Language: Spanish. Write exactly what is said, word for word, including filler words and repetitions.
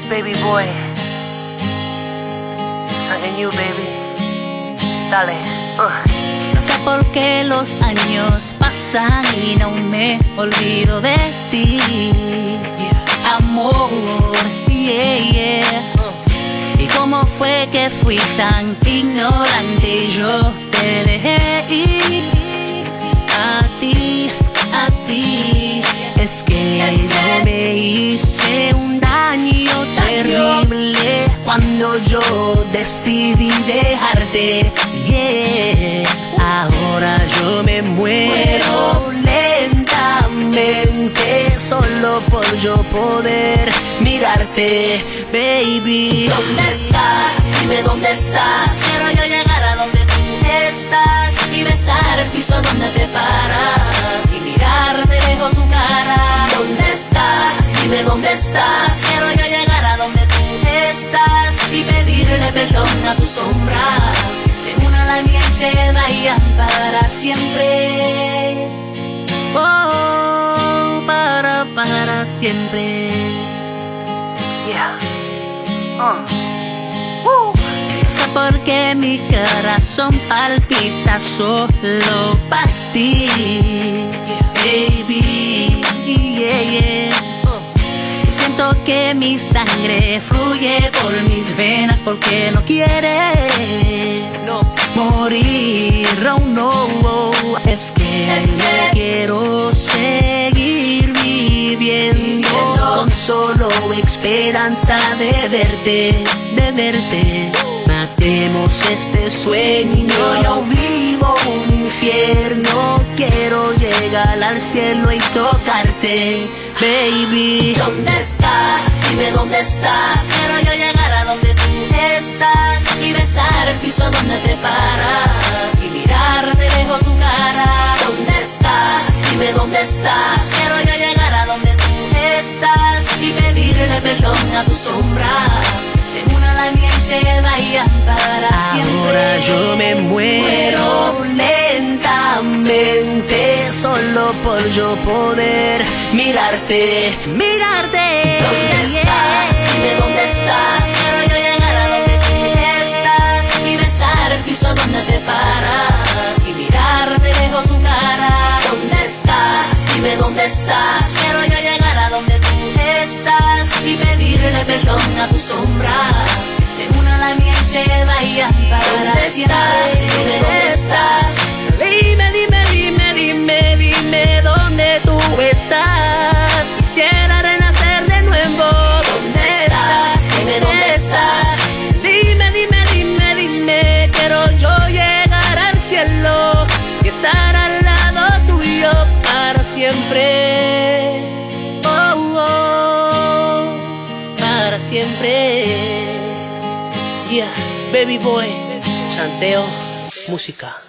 Baby boy, and you, baby. Dale. Uh. No sé por qué los años pasan y no me olvido de ti, yeah. Amor, yeah, yeah. Uh. ¿Y cómo fue que fui tan ignorante y yo te dejé ir? A ti, a ti. Es que yo me hice un daño terrible cuando yo decidí dejarte, yeah. Ahora yo me muero lentamente solo por yo poder mirarte, baby. ¿Dónde estás? Dime dónde estás. Quiero yo llegar a donde tú estás y besar el piso donde te paras y mirar de lejos tu cara. ¿Dónde estás? Dime dónde estás. Quiero yo llegar a donde tú estás y pedirle perdón a tu sombra, que se una a la mía y se vayan para siempre. Oh, para, para siempre. Yeah. Uh. Uh. No sé por qué mi corazón palpita solo para ti, yeah. Baby, yeah, yeah. Siento que mi sangre fluye por mis venas porque no quiere no. morir, oh no. Es que, es que quiero seguir viviendo, viviendo con solo esperanza de verte, de verte. Matemos este sueño, yo vivo un infierno. Quiero llegar al cielo y tocarte, baby. ¿Dónde estás? Dime dónde estás. Quiero yo llegar a donde tú estás y besar el piso donde te paras y mirar de lejos tu cara. ¿Dónde estás? Dime dónde estás. Quiero yo llegar a donde tú estás y pedirle perdón a tu sombra, que se una a la mía y se vayan para siempre. Ahora yo me muero lentamente solo por yo poder mirarte, mirarte. ¿Dónde estás? Dime dónde estás. Quiero yo llegar a donde tú estás y besar el piso donde te paras y mirar de lejos tu cara. ¿Dónde estás? Dime dónde estás. Quiero yo llegar a donde tú estás y pedirle perdón a tu sombra, que se una a la mía y se vayan para siempre. Dime dónde estás. Dime, dime, dime, dime, dime dónde tú estás. Quisiera renacer de nuevo. ¿Dónde estás? Dime dónde estás. Dime, dime, dime, dime. Quiero yo llegar al cielo y estar al lado tuyo para siempre. Oh, oh, para siempre. Yeah, baby boy, chanteo, música.